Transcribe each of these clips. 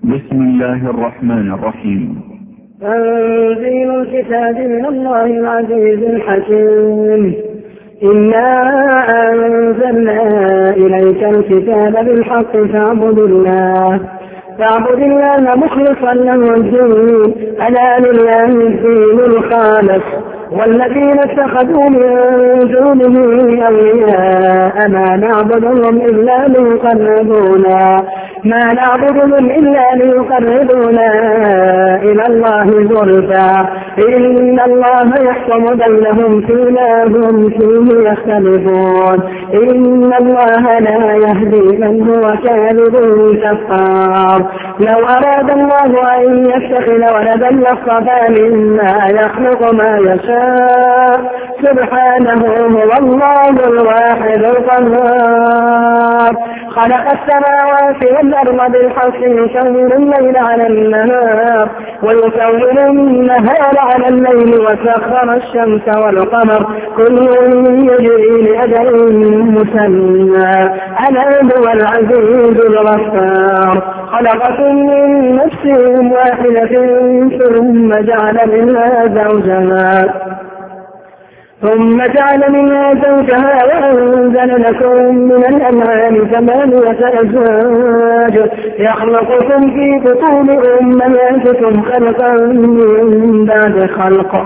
بسم الله الرحمن الرحيم. تنزيل الكتاب من الله العزيز الحكيم. إنا أنزلنا إليك الكتاب بالحق فاعبد الله مخلصا له الدين، ألا لله الدين الخالص، والذين اتخذوا من دونه أولياء ما نعبدهم إلا ليقربونا إلى الله زلفى، إن الله يحكم بينهم فيما هم فيه يختلفون، إن الله لا يهدي من هو كاذب كفار. لو أراد الله أن يتخذ ولدا لاصطفى مما يخلق ما يشاء، سبحانه هو الله الواحد القهار. خلق السماوات والأرض بالحق يكور الليل على النهار ويكور النهار على الليل، وسخر الشمس والقمر كل يجري لأجل مسمى، ألا هو العزيز الغفار. خلقكم من نفس واحدة ثم جعل منها زوجها وأنزل لكم من الأنعام 8 أزواج يخلقكم في بطون أمهاتكم خلقا من بعد خلق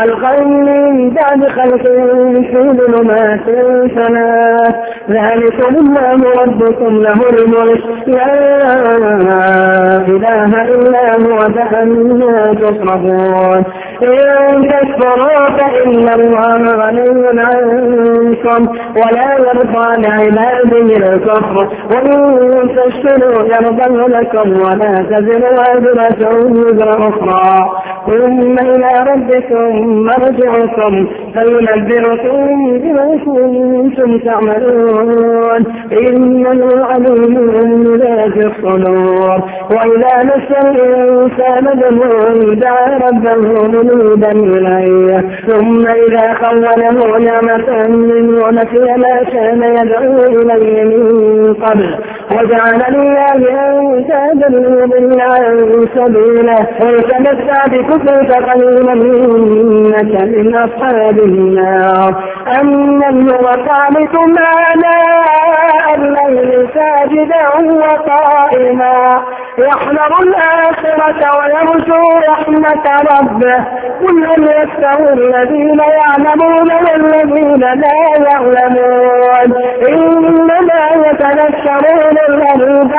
في ظلمات 3، ذلكم الله ربكم له الملك لا إله إلا هو فأنا تصرفون. إن تكفروا فإن الله غني عنكم ولا يرضى لعباده الكفر، وإن تشكروا يرضه لكم ولا تزر وازرة وزر أخرى، ثم إلى ربكم مرجعكم فينبئكم بما كنتم تعملون، إنه عليم بذات الصدور. وإذا مس الإنسان ضر دعا ربه منيبا إليه، ثم إذا خوله نعمة منه نسي ما كان يدعو إليه من قبل وجعل لله أندادا ليضل عن سبيله، ويتمتع بكفرك قليلا إنك من أصحاب النار. أمن هو قانت آناء الليل ساجدا وقائما يحذر الآخرة ويرجو رحمة ربه، قل هل يستوي الذين يعلمون والذين لا يعلمون، إنما يتذكرون الألباب.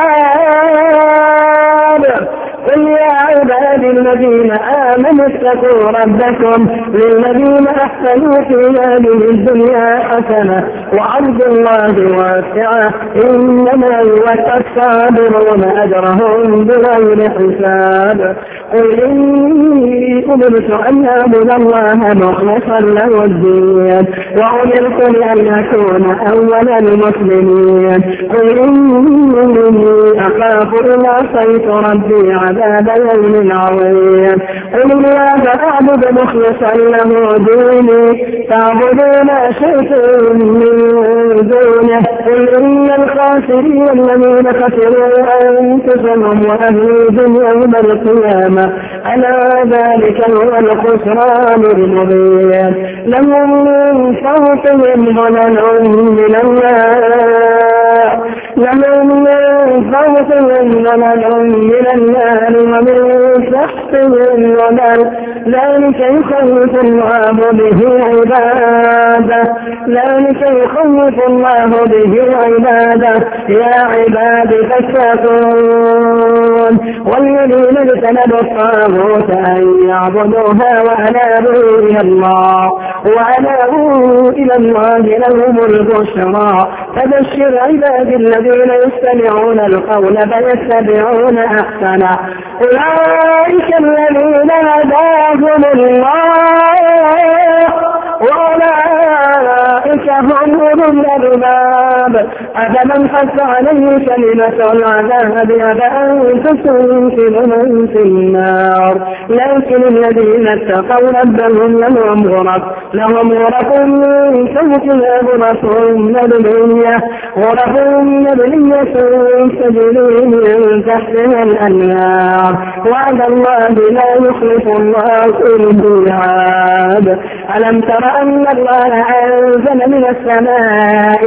قل يا عبادي الذين آمنوا اتقوا ربكم للذين أحسنوا في هذه الدنيا حسنة وعرض الله واسعة، إنما يوفى الصابرون أجرهم بغير حساب. قل إني أمرت أن أعبد الله مخلصا له الدين وأمرت لأن أكون أول المسلمين. قل إني أخاف إن عصيت ربي عذاب يوم عظيم. قل الله أعبد مخلصا له ديني تعبدون شيئا من دونه. قل إن الخاسرين الذين خسروا أنفسهم وأهليهم يوم القيامة، ألا ذلك هو الخسران المبين. لهم من فوقهم ظلل من النار ومن تحتهم ظلل، ذلك يخوف الله به عباده يا عباد فاتقون. والذين اجتنبوا الطاغوت أن يعبدوها وأنابوا إلى الله لهم البشرى. فبشر عبادي الذين يستمعون القول فيتبعون أحسنه، أولئك الذين هداهم الله وأولئك هم أولو الألباب. أفمن حق عليه كلمة العذاب أفأنت تنقذ من في النار لكن الذين اتقوا ربهم لهم غرف من فوقها غرف مبنية تجري من تحتها الأنهار وعد الله لا يخلف الله الميعاد. ألم تر أن الله أنزل من السماء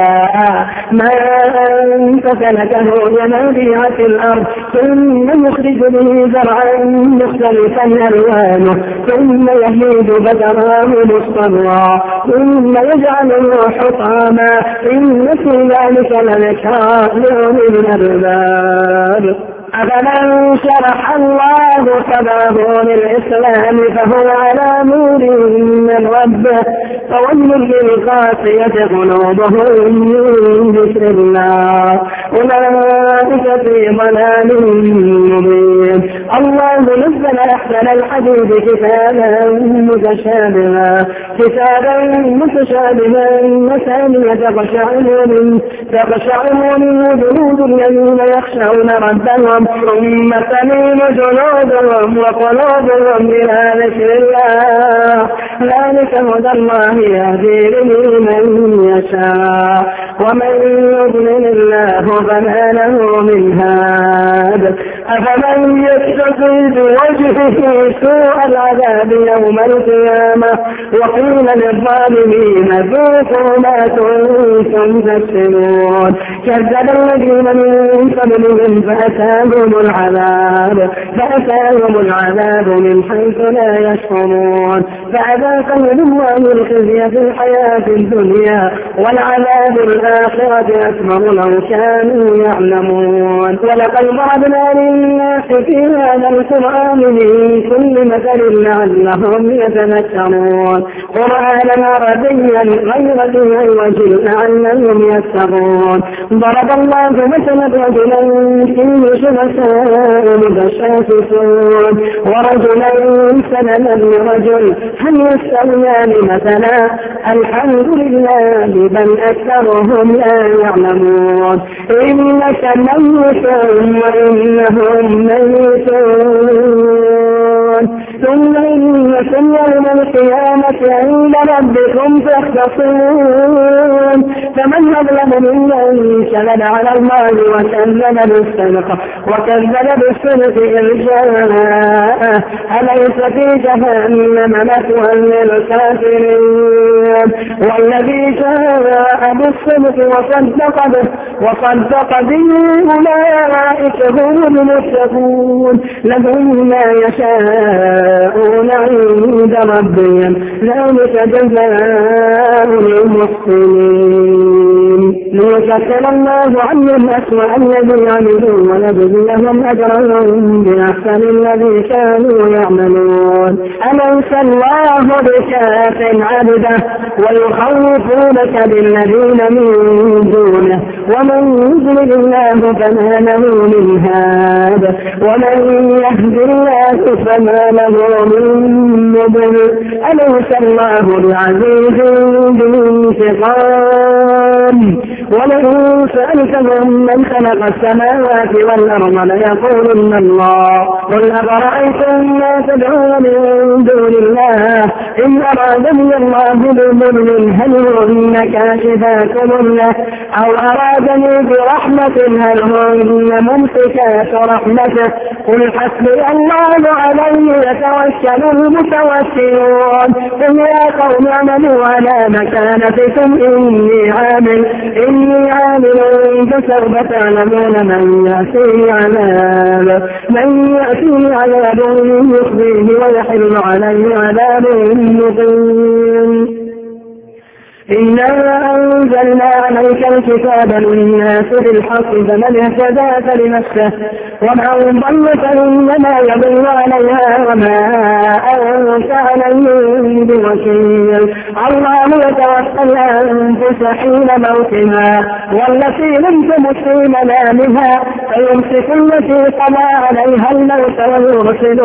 ماء فسلكه ينابيع في الأرض ثم يخرج به زرعا مختلفا ألوانه ثم يهيج فتراه مصفرا ثم يجعله حطاما إن في ذلك لذكرى لأولي الألباب. أفمن شرح الله صدره للإسلام فهو على نور من ربه فويل للقاسية قلوبهم من ذكر الله أولئك في ضلال مبين. الله نزل أحسن الحديث كتابا متشابها مثانية تقشعر منه جلود الذين يخشون ربهم ثم تلين جلودهم وقلوبهم إلى ذكر الله ذلك هدى الله يهدي به من يشاء ومن يضلل الله فما له من هاد. أفمن يتقي بوجهه سوء العذاب يوم القيامة وقيل للظالمين ذوقوا ما كنتم تكسبون. كذب الذين من قبلهم فأتاهم العذاب من حيث لا يشعرون فأذاقهم الله الخزي في الحياة الدنيا والعذاب الآخرة أكبر لو كانوا يعلمون. ولقد ضربنا للناس في هذا القرآن من كل مثل لعلهم يتذكرون قرآنا عربيا غير ذي عوج لعلهم يتقون. ضرب الله مثلا رجلا فيه شركاء متشاكسون ورجلا سلما لرجل هل يستويان مثلا الحمد لله بل أكثرهم لا يعلمون. إنك ميت وإنهم ميتون ثم إنكم يوم القيامة عند ربكم تختصمون. فمن أظلم ممن كذب على الله وكذب بالصدق إذ جاءه أليس في جهنم مثوى للكافرين والذي جاء بالصدق وصدق به أولئك هم المتقون لهم ما يشاءون عند ربهم ذلك جزاء المحسنين ليكفر الله عنهم أسوأ الذي عملوا ويجزيهم أجرهم بأحسن الذي كانوا يعملون. أليس الله بكاف عبده ويخوفونك بالذين من دونه ومن يضلل الله فما له من هاد ومن يهد الله فما له من مضل. أليس الله بعزيز ذي انتقام. ولئن سألتهم من خلق السماوات والأرض ليقولن الله قل أفرأيتم ما تدعون من دون الله إن أرادني الله بضر هل هن كاشفات ضره أو أرادني برحمة هل هن ممسكات رحمته قل حسبي الله عليه يتوكل المتوكلون. قل يا قوم اعملوا على مكانتكم إني عامل فسوف تعلمون من يأتيه عذاب يخزيه ويحل عليه عذاب مقيم. إنا أنزلنا عليك الكتاب للناس بالحق فمن اهتدى فلنفسه ومن ضل فإنما يضل عليها وما أنت عليهم بوكيل. الله يتوفى الأنفس حين موتها والتي لم تمت في منامها فيمسك التي قضى عليها الموت ويرسل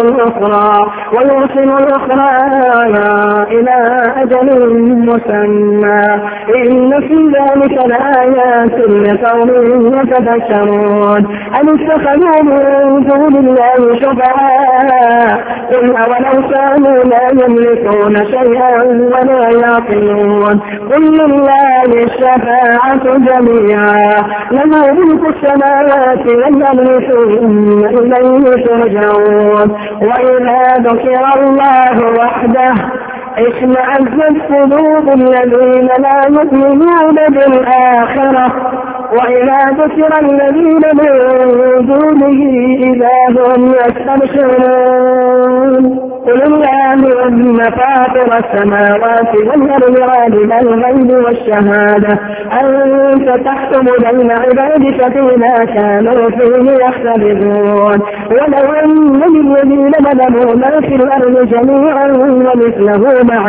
الأخرى إلى أجل مسمى إن في ذلك لآيات لقوم يتذكرون أم اتخذوا من دون الله شفعاء قل أولو كانوا لا يملكون شيئا ولا يعقلون قل لله الشفاعة جميعا له ملك السماوات والأرض ثم إليه ترجعون وإذا ذكر الله وحده اشمأزت قلوب الذين لا يؤمنون بالآخرة وإذا ذكر الذين من دونه إذا هم يستبشرون قل اللهم فاطر السماوات والأرض عالم الغيب والشهادة أنت تحكم بين عبادك فيما كانوا فيه يختلفون ولو أن للذين ظلموا ما في الأرض جميعا ومثله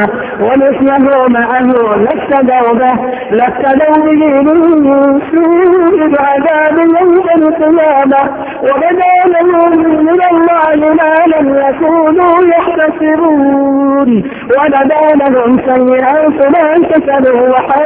معه لافتدوا به من سوء العذاب يوم القيامة وبدا لهم من الله ما لم يكونوا يحتسبون وبدا لهم سيئات ما كسبوا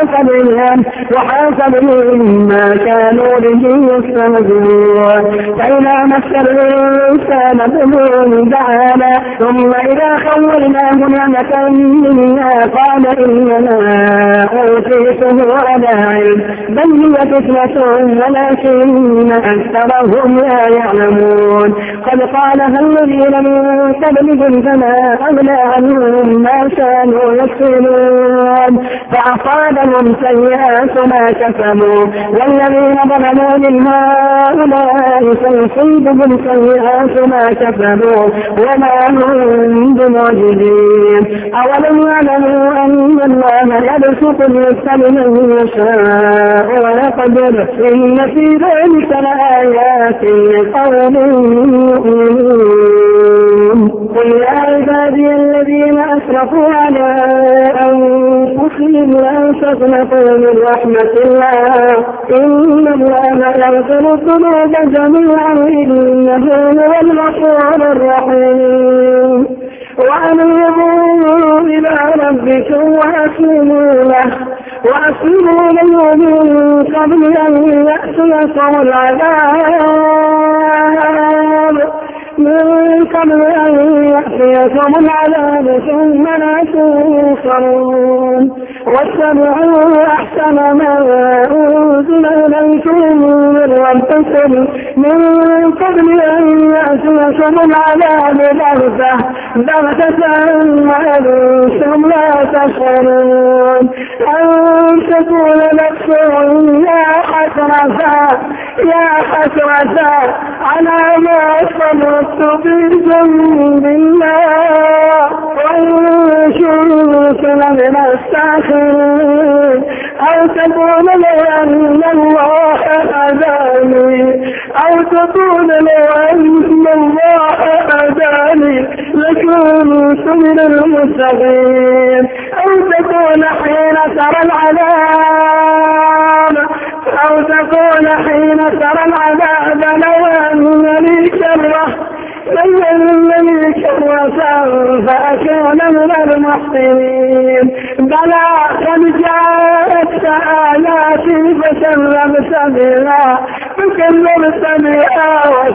وحاق بهم ما كانوا به يستهزئون فإذا مس الإنسان ضر دعانا ثم إذا خولناه نعمة منا قال إنما أوتيته على علم بل هي فتنة ولكن أكثرهم لا يعلمون قد قالها الذين من قبلهم فما أغنى عنهم ما كانوا يكسبون فأصابهم سيئات ما كسبوا والذين ظلموا من هؤلاء سيصيبهم سيئات ما كسبوا وما هم بمعجزين أولم يعلموا أن الله يبسط الرزق لمن يشاء ويقدر إن في ذلك لآيات لقوم يؤمنون قل يا عبادي الذين أسرفوا على أنفسهم لا تقنطوا من رحمة الله إن الله يغفر الذنوب جميعا إنه هو الغفور الرحيم وأنيبوا إلى ربكم وأسلموا له من قبل أن يأتيكم العذاب ثم لا تنصرون واتبعوا أحسن ما أنزل إليكم من ربكم من قبل أن يأتيكم العذاب بغتة وأنتم لا تشعرون أن تقول نفس يا حسرة على ما صدرت في جنب الله وإن كنت لمن الساخرين أو تقول لو أن الله هداني لكنت من المتقين أو تكون حين ترى العذاب لو أن لي كرة فأكون من المحسنين بلى قد جاءتك آياتي فكذبت بها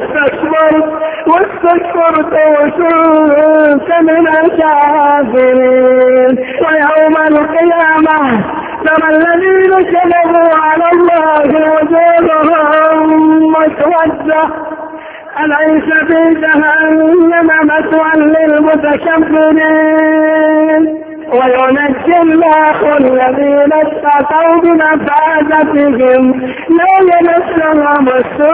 واستكبرت وكنت من الكافرين ويوم القيامة ترى الذين كذبوا على الله وجوههم مسودة أليس في جهنم مثوى للمتكبرين وينجي الله الذين اتقوا بمفازتهم لا يمسهم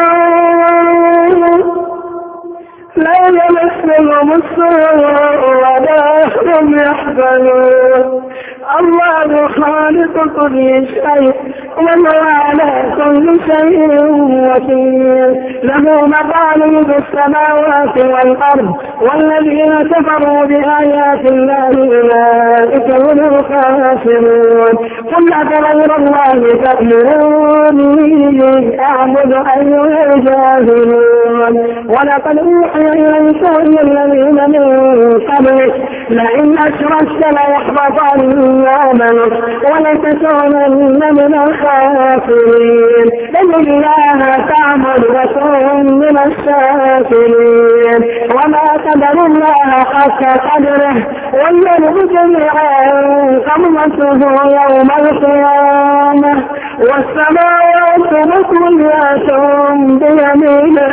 السوء ولا هم يحزنون الله خالق كل شيء وهو على كل شيء وكيل. له مقاليد السماوات والأرض والذين كفروا بآيات الله أولئك هم الخاسرون. قل أفغير الله تأمروني أعبد أيها الجاهلون. ولقد أوحي إليك وإلى الذين من قبلك لئن أشركت ليحبطن عملك ولتكونن من الخاسرين. بل الله تعبد وكن من الشاكرين. وما قدر الله حق قدره والأرض جميعا قبضته يوم القيامة والسماوات مطويات بيمينه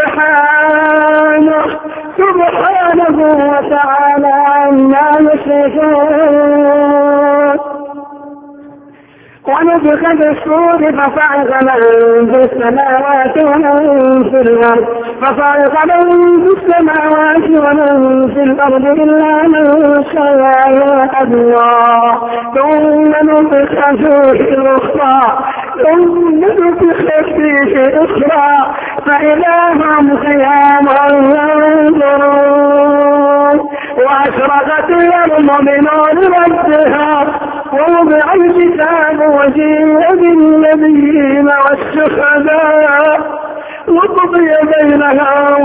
سبحانه وتعالى عما يشركون. ونفخ في الصور فصعق من في السماوات ومن في الأرض في الأرض إلا من شاء الله ثم نفخ فيه أخرى فإذا هم قيام ينظرون. وأشرقت الأرض بنور ربها ووضع الكتاب وجيء بالنبيين والشهداء وقضي بينهم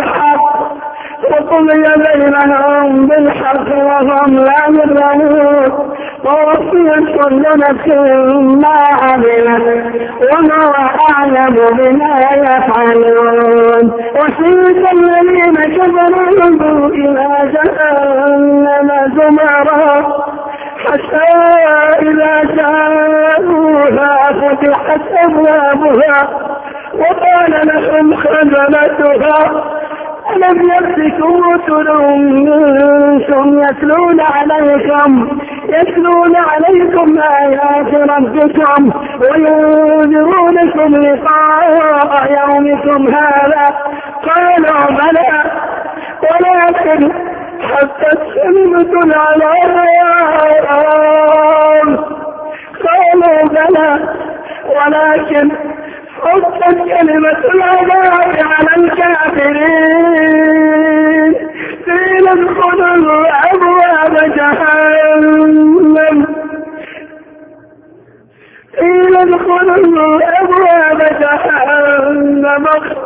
بالحق وهم لا يظلمون. ووفيت كل نفس ما عملت وهو أعلم بما يفعلون. وسيق الذين كفروا إلى جهنم زمرا حتى إذا جاءوها فتحت أبوابها وقال لهم خزنتها ألم يأتكم رسل منكم يتلون عليكم آيات ربكم وينذرونكم لقاء يومكم هذا؟ قالوا بلى ولكن حتى كلمة العذاب قالوا بلى ولكن حتى كلمة العذاب على الكافرين. قيل ادخلوا أبواب جهنم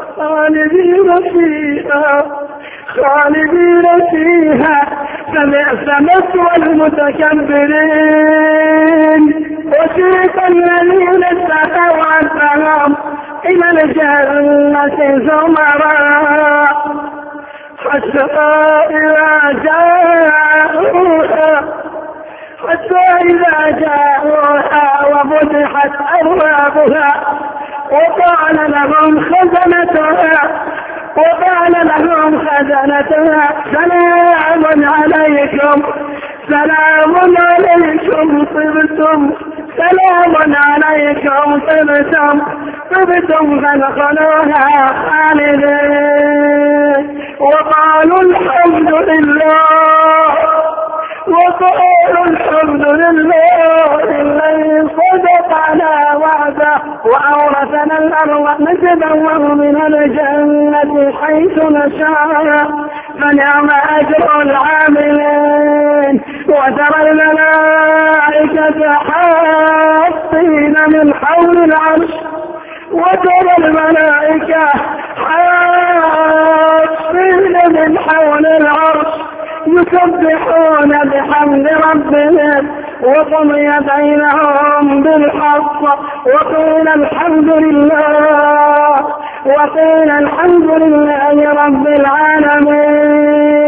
خالدين فيها فبئس مثوى المتكبرين. وسيق الذين اتقوا ربهم إلى الجنة زمرا حتى إذا جاءوها وفتحت أبوابها وقال لهم خزنتها سلام عليكم طبتم فادخلوها خالدين. وقالوا الحمد لله الذي صدقنا وعده وأورثنا الأرض نتبوأ من الجنة حيث نشاء فنعم أجر العاملين. وترى الملائكة حافين من حول العرش يسبحون بحمد ربهم وقضي بينهم بالحق وقيل الحمد لله رب العالمين.